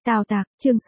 Tào Tạc, chương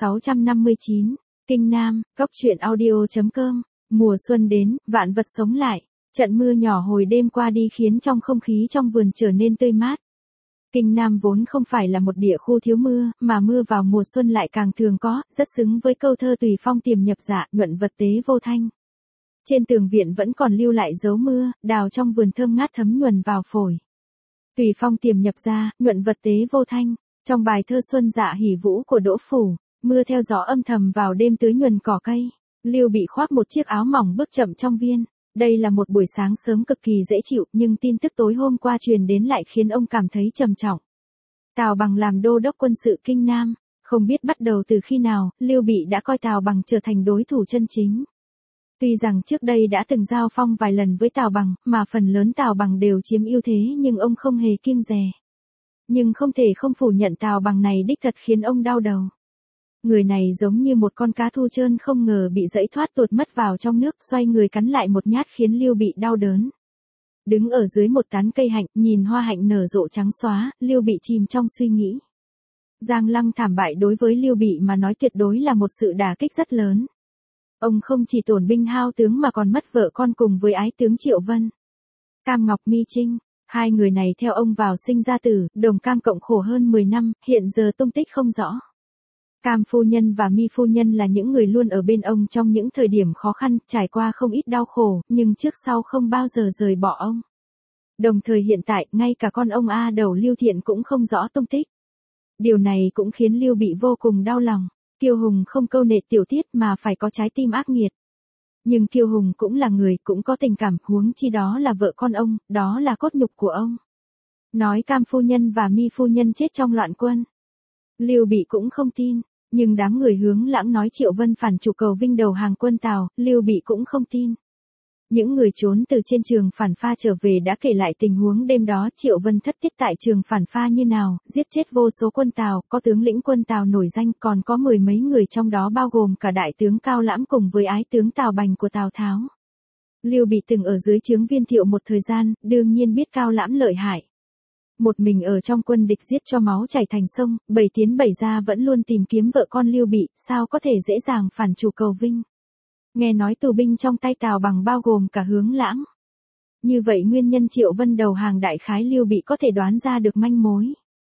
659, Kinh Nam, Góc truyện audio.com, mùa xuân đến, vạn vật sống lại, trận mưa nhỏ hồi đêm qua đi khiến trong không khí trong vườn trở nên tươi mát. Kinh Nam vốn không phải là một địa khu thiếu mưa, mà mưa vào mùa xuân lại càng thường có, rất xứng với câu thơ tùy phong tiềm nhập dạ, nhuận vật tế vô thanh. Trên tường viện vẫn còn lưu lại dấu mưa, đào trong vườn thơm ngát thấm nhuần vào phổi. Tùy phong tiềm nhập ra, nhuận vật tế vô thanh. Trong bài thơ Xuân Dạ Hỉ Vũ của Đỗ Phủ, mưa theo gió âm thầm vào đêm tưới nhuần cỏ cây. Lưu Bị khoác một chiếc áo mỏng bước chậm trong viên. Đây là một buổi sáng sớm cực kỳ dễ chịu, nhưng tin tức tối hôm qua truyền đến lại khiến ông cảm thấy trầm trọng. Tào Bằng làm đô đốc quân sự Kinh Nam, không biết bắt đầu từ khi nào, Lưu Bị đã coi Tào Bằng trở thành đối thủ chân chính. Tuy rằng trước đây đã từng giao phong vài lần với Tào Bằng, mà phần lớn Tào Bằng đều chiếm ưu thế, nhưng ông không hề kiêng dè. Nhưng không thể không phủ nhận Tào Bằng này đích thật khiến ông đau đầu. Người này giống như một con cá thu trơn không ngờ bị giẫy thoát tuột mất vào trong nước, xoay người cắn lại một nhát khiến Lưu Bị đau đớn. Đứng ở dưới một tán cây hạnh, nhìn hoa hạnh nở rộ trắng xóa, Lưu Bị chìm trong suy nghĩ. Giang Lăng thảm bại đối với Lưu Bị mà nói tuyệt đối là một sự đả kích rất lớn. Ông không chỉ tổn binh hao tướng mà còn mất vợ con cùng với ái tướng Triệu Vân. Cam Ngọc Mi Trinh, hai người này theo ông vào sinh ra tử, đồng cam cộng khổ hơn 10 năm, hiện giờ tung tích không rõ. Cam phu nhân và Mi phu nhân là những người luôn ở bên ông trong những thời điểm khó khăn, trải qua không ít đau khổ, nhưng trước sau không bao giờ rời bỏ ông. Đồng thời hiện tại, ngay cả con ông A Đầu Lưu Thiện cũng không rõ tung tích. Điều này cũng khiến Lưu Bị vô cùng đau lòng. Kiêu Hùng không câu nệ tiểu tiết mà phải có trái tim ác nghiệt. Nhưng Kiêu Hùng cũng là người, cũng có tình cảm, huống chi đó là vợ con ông, đó là cốt nhục của ông. Nói Cam phu nhân và Mi phu nhân chết trong loạn quân. Lưu Bị cũng không tin, nhưng đám người Hướng Lãng nói Triệu Vân phản chủ cầu vinh đầu hàng quân Tào, Lưu Bị cũng không tin. Những người trốn từ trên trường phản pha trở về đã kể lại tình huống đêm đó Triệu Vân thất tiết tại trường phản pha như nào, giết chết vô số quân Tào, có tướng lĩnh quân Tào nổi danh, còn có mười mấy người trong đó bao gồm cả đại tướng Cao Lãm cùng với ái tướng Tào Bành của Tào Tháo. Lưu Bị từng ở dưới trướng Viên Thiệu một thời gian, đương nhiên biết Cao Lãm lợi hại. Một mình ở trong quân địch giết cho máu chảy thành sông, bảy tiến bảy ra vẫn luôn tìm kiếm vợ con Lưu Bị, sao có thể dễ dàng phản chủ cầu vinh. Nghe nói tù binh trong tay Tào Bằng bao gồm cả Hướng Lãng. Như vậy nguyên nhân Triệu Vân đầu hàng đại khái Lưu Bị có thể đoán ra được manh mối.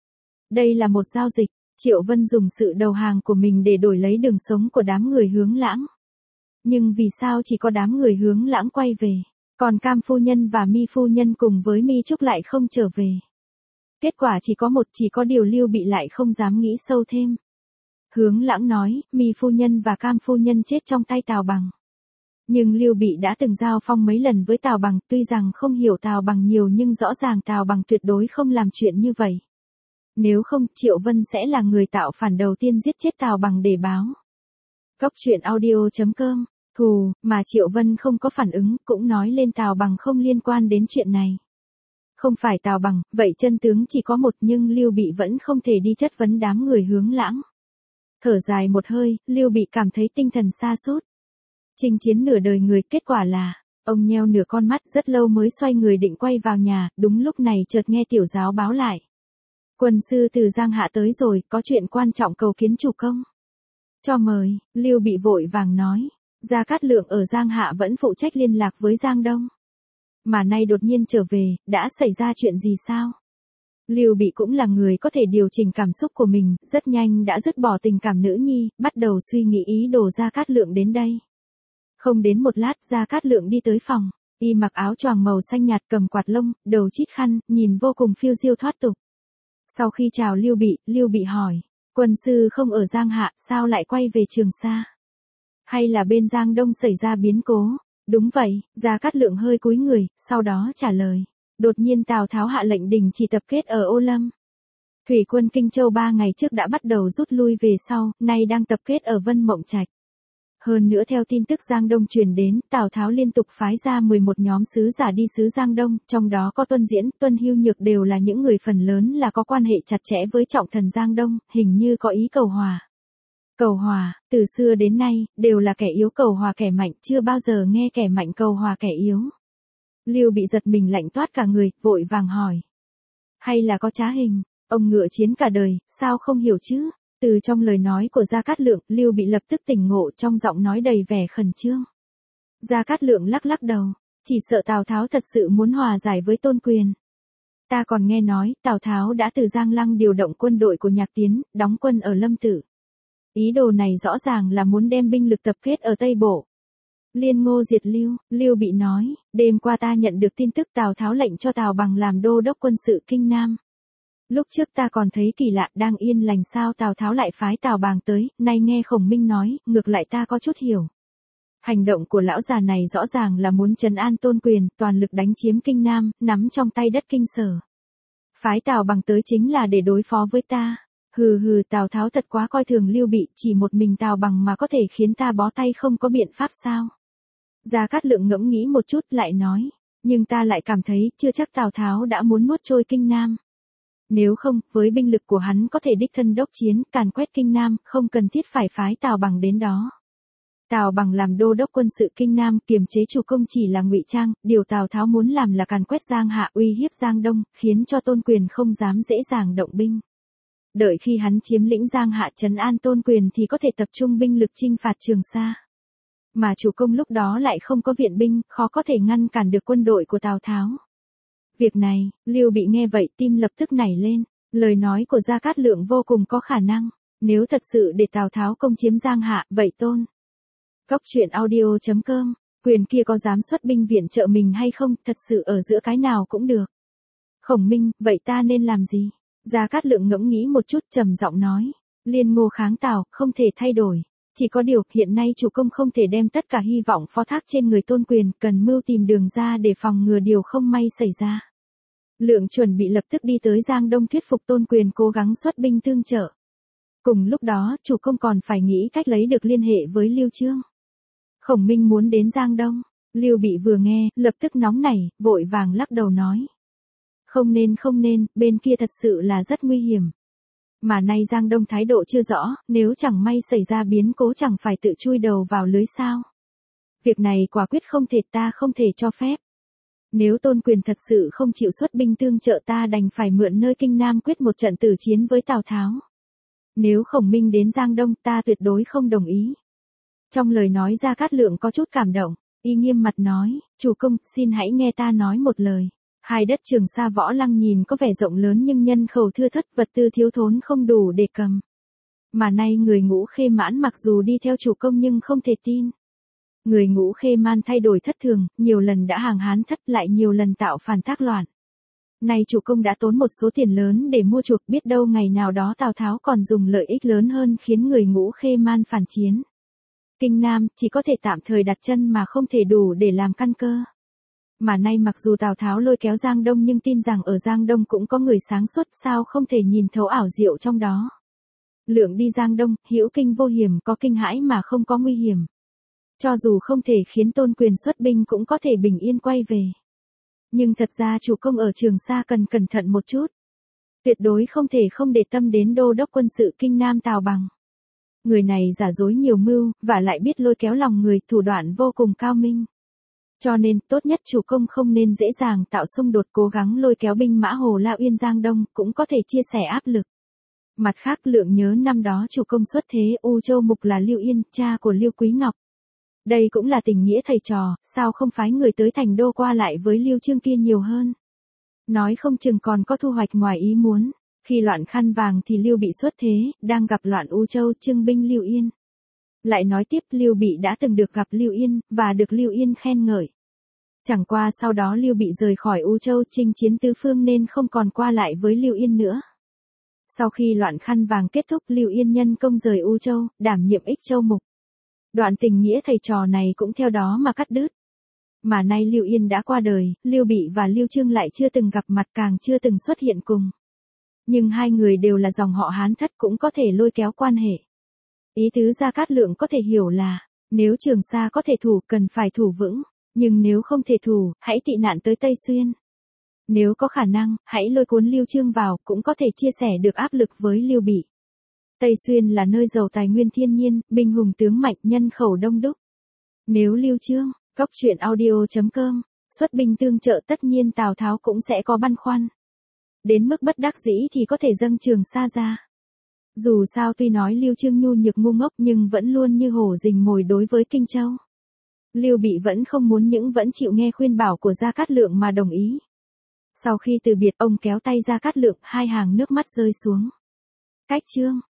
Đây là một giao dịch, Triệu Vân dùng sự đầu hàng của mình để đổi lấy đường sống của đám người Hướng Lãng. Nhưng vì sao chỉ có đám người Hướng Lãng quay về, còn Cam phu nhân và Mi phu nhân cùng với Mi Trúc lại không trở về? Kết quả chỉ có một, chỉ có điều Lưu Bị lại không dám nghĩ sâu thêm. Hướng Lãng nói, Mi phu nhân và Cam phu nhân chết trong tay Tào Bằng. Nhưng Lưu Bị đã từng giao phong mấy lần với Tào Bằng, tuy rằng không hiểu Tào Bằng nhiều nhưng rõ ràng Tào Bằng tuyệt đối không làm chuyện như vậy. Nếu không, Triệu Vân sẽ là người tạo phản đầu tiên giết chết Tào Bằng để báo. Góc truyện audio.com, thù, mà Triệu Vân không có phản ứng, cũng nói lên Tào Bằng không liên quan đến chuyện này. Không phải Tào Bằng, vậy chân tướng chỉ có một, nhưng Lưu Bị vẫn không thể đi chất vấn đám người Hướng Lãng. Thở dài một hơi, Lưu Bị cảm thấy tinh thần sa sút. Chinh chiến nửa đời người, kết quả là, ông nheo nửa con mắt rất lâu mới xoay người định quay vào nhà, đúng lúc này chợt nghe tiểu giáo báo lại. Quân sư từ Giang Hạ tới rồi, có chuyện quan trọng cầu kiến chủ công. Cho mời, Lưu Bị vội vàng nói, Gia Cát Lượng ở Giang Hạ vẫn phụ trách liên lạc với Giang Đông. Mà nay đột nhiên trở về, đã xảy ra chuyện gì sao? Lưu Bị cũng là người có thể điều chỉnh cảm xúc của mình, rất nhanh đã dứt bỏ tình cảm nữ nhi, bắt đầu suy nghĩ ý đồ Gia Cát Lượng đến đây. Không đến một lát, Gia Cát Lượng đi tới phòng, y mặc áo choàng màu xanh nhạt, cầm quạt lông, đầu chít khăn, nhìn vô cùng phiêu diêu thoát tục. Sau khi chào Lưu Bị hỏi, quân sư không ở Giang Hạ, sao lại quay về Trường Sa? Hay là bên Giang Đông xảy ra biến cố? Đúng vậy, Gia Cát Lượng hơi cúi người, sau đó trả lời. Đột nhiên Tào Tháo hạ lệnh đình chỉ tập kết ở Ô Lâm. Thủy quân Kinh Châu 3 ngày trước đã bắt đầu rút lui về sau, nay đang tập kết ở Vân Mộng Trạch. Hơn nữa theo tin tức Giang Đông truyền đến, Tào Tháo liên tục phái ra 11 nhóm sứ giả đi sứ Giang Đông, trong đó có Tuân Diễn, Tuân Hưu Nhược đều là những người phần lớn là có quan hệ chặt chẽ với trọng thần Giang Đông, hình như có ý cầu hòa. Cầu hòa, từ xưa đến nay, đều là kẻ yếu cầu hòa kẻ mạnh, chưa bao giờ nghe kẻ mạnh cầu hòa kẻ yếu. Lưu Bị giật mình lạnh toát cả người, vội vàng hỏi. Hay là có trá hình, ông ngựa chiến cả đời, sao không hiểu chứ? Từ trong lời nói của Gia Cát Lượng, Lưu Bị lập tức tỉnh ngộ, trong giọng nói đầy vẻ khẩn trương. Gia Cát Lượng lắc lắc đầu, chỉ sợ Tào Tháo thật sự muốn hòa giải với Tôn Quyền. Ta còn nghe nói, Tào Tháo đã từ Giang Lăng điều động quân đội của Nhạc Tiến, đóng quân ở Lâm Tử. Ý đồ này rõ ràng là muốn đem binh lực tập kết ở Tây Bộ. Liên Ngô diệt Lưu, Lưu Bị nói, đêm qua ta nhận được tin tức Tào Tháo lệnh cho Tào Bằng làm đô đốc quân sự Kinh Nam. Lúc trước ta còn thấy kỳ lạ, đang yên lành sao Tào Tháo lại phái Tào Bằng tới, nay nghe Khổng Minh nói, ngược lại ta có chút hiểu. Hành động của lão già này rõ ràng là muốn trấn an Tôn Quyền, toàn lực đánh chiếm Kinh Nam, nắm trong tay đất Kinh Sở. Phái Tào Bằng tới chính là để đối phó với ta. Hừ hừ, Tào Tháo thật quá coi thường Lưu Bị, chỉ một mình Tào Bằng mà có thể khiến ta bó tay, không có biện pháp sao? Gia Cát Lượng ngẫm nghĩ một chút lại nói, nhưng ta lại cảm thấy chưa chắc Tào Tháo đã muốn nuốt trôi Kinh Nam. Nếu không, với binh lực của hắn có thể đích thân đốc chiến, càn quét Kinh Nam, không cần thiết phải phái Tào Bằng đến đó. Tào Bằng làm đô đốc quân sự Kinh Nam, kiềm chế chủ công chỉ là ngụy trang, điều Tào Tháo muốn làm là càn quét Giang Hạ, uy hiếp Giang Đông, khiến cho Tôn Quyền không dám dễ dàng động binh. Đợi khi hắn chiếm lĩnh Giang Hạ trấn an Tôn Quyền thì có thể tập trung binh lực chinh phạt Trường Sa. Mà chủ công lúc đó lại không có viện binh, khó có thể ngăn cản được quân đội của Tào Tháo. Việc này, Lưu Bị nghe vậy tim lập tức nảy lên, lời nói của Gia Cát Lượng vô cùng có khả năng, nếu thật sự để Tào Tháo công chiếm Giang Hạ, vậy Tôn. Cóc truyện audio.com, Quyền kia có dám xuất binh viện trợ mình hay không, thật sự ở giữa cái nào cũng được. Khổng Minh, vậy ta nên làm gì? Gia Cát Lượng ngẫm nghĩ một chút trầm giọng nói, Liên Ngô kháng Tào, không thể thay đổi. Chỉ có điều, hiện nay chủ công không thể đem tất cả hy vọng phó thác trên người Tôn Quyền, cần mưu tìm đường ra để phòng ngừa điều không may xảy ra. Lượng chuẩn bị lập tức đi tới Giang Đông thuyết phục Tôn Quyền cố gắng xuất binh tương trợ. Cùng lúc đó, chủ công còn phải nghĩ cách lấy được liên hệ với Lưu Chương. Khổng Minh muốn đến Giang Đông, Lưu Bị vừa nghe, lập tức nóng nảy, vội vàng lắc đầu nói. Không nên, bên kia thật sự là rất nguy hiểm. Mà nay Giang Đông thái độ chưa rõ, nếu chẳng may xảy ra biến cố chẳng phải tự chui đầu vào lưới sao. Việc này quả quyết không thể, ta không thể cho phép. Nếu Tôn Quyền thật sự không chịu xuất binh tương trợ ta đành phải mượn nơi Kinh Nam quyết một trận tử chiến với Tào Tháo. Nếu Khổng Minh đến Giang Đông ta tuyệt đối không đồng ý. Trong lời nói Gia Cát Lượng có chút cảm động, y nghiêm mặt nói, chủ công, xin hãy nghe ta nói một lời. Hai đất Trường Sa Võ Lăng nhìn có vẻ rộng lớn nhưng nhân khẩu thưa thớt, vật tư thiếu thốn không đủ để cầm. Mà nay người Ngũ Khê Mãn mặc dù đi theo chủ công nhưng không thể tin. Người Ngũ Khê Man thay đổi thất thường, nhiều lần đã hàng hán thất lại nhiều lần tạo phản thác loạn. Nay chủ công đã tốn một số tiền lớn để mua chuộc, biết đâu ngày nào đó Tào Tháo còn dùng lợi ích lớn hơn khiến người Ngũ Khê Man phản chiến. Kinh Nam chỉ có thể tạm thời đặt chân mà không thể đủ để làm căn cơ. Mà nay mặc dù Tào Tháo lôi kéo Giang Đông nhưng tin rằng ở Giang Đông cũng có người sáng suốt, sao không thể nhìn thấu ảo diệu trong đó. Lượng đi Giang Đông, hữu kinh vô hiểm, có kinh hãi mà không có nguy hiểm. Cho dù không thể khiến Tôn Quyền xuất binh cũng có thể bình yên quay về. Nhưng thật ra chủ công ở Trường Sa cần cẩn thận một chút. Tuyệt đối không thể không để tâm đến đô đốc quân sự Kinh Nam Tào Bằng. Người này giả dối nhiều mưu, và lại biết lôi kéo lòng người, thủ đoạn vô cùng cao minh. Cho nên, tốt nhất chủ công không nên dễ dàng tạo xung đột, cố gắng lôi kéo binh mã Hồ La Uyên Giang Đông, cũng có thể chia sẻ áp lực. Mặt khác, Lượng nhớ năm đó chủ công xuất thế, U Châu Mục là Lưu Yên, cha của Lưu Quý Ngọc. Đây cũng là tình nghĩa thầy trò, sao không phái người tới thành đô qua lại với Lưu Chương kia nhiều hơn. Nói không chừng còn có thu hoạch ngoài ý muốn. Khi loạn Khăn Vàng thì Lưu Bị xuất thế, đang gặp loạn U Châu, trưng binh Lưu Yên. Lại nói tiếp, Lưu Bị đã từng được gặp Lưu Yên, và được Lưu Yên khen ngợi. Chẳng qua sau đó Lưu Bị rời khỏi U Châu chinh chiến tứ phương nên không còn qua lại với Lưu Yên nữa. Sau khi loạn Khăn Vàng kết thúc, Lưu Yên nhân công rời U Châu, đảm nhiệm Ích Châu Mục. Đoạn tình nghĩa thầy trò này cũng theo đó mà cắt đứt. Mà nay Lưu Yên đã qua đời, Lưu Bị và Lưu Chương lại chưa từng gặp mặt, càng chưa từng xuất hiện cùng. Nhưng hai người đều là dòng họ Hán thất, cũng có thể lôi kéo quan hệ. Ý tứ Gia Cát Lượng có thể hiểu là, nếu Trường Sa có thể thủ, cần phải thủ vững, nhưng nếu không thể thủ, hãy tị nạn tới Tây Xuyên. Nếu có khả năng, hãy lôi cuốn Lưu Chương vào, cũng có thể chia sẻ được áp lực với Lưu Bị. Tây Xuyên là nơi giàu tài nguyên thiên nhiên, binh hùng tướng mạnh, nhân khẩu đông đúc. Nếu Lưu Chương, Cóc truyện audio.com, xuất binh tương trợ, tất nhiên Tào Tháo cũng sẽ có băn khoăn. Đến mức bất đắc dĩ thì có thể dâng Trường Sa ra. Dù sao tuy nói Lưu Trương nhu nhược ngu ngốc nhưng vẫn luôn như hổ rình mồi đối với Kinh Châu. Lưu Bị vẫn không muốn những vẫn chịu nghe khuyên bảo của Gia Cát Lượng mà đồng ý. Sau khi từ biệt ông kéo tay Gia Cát Lượng, hai hàng nước mắt rơi xuống. Cách chương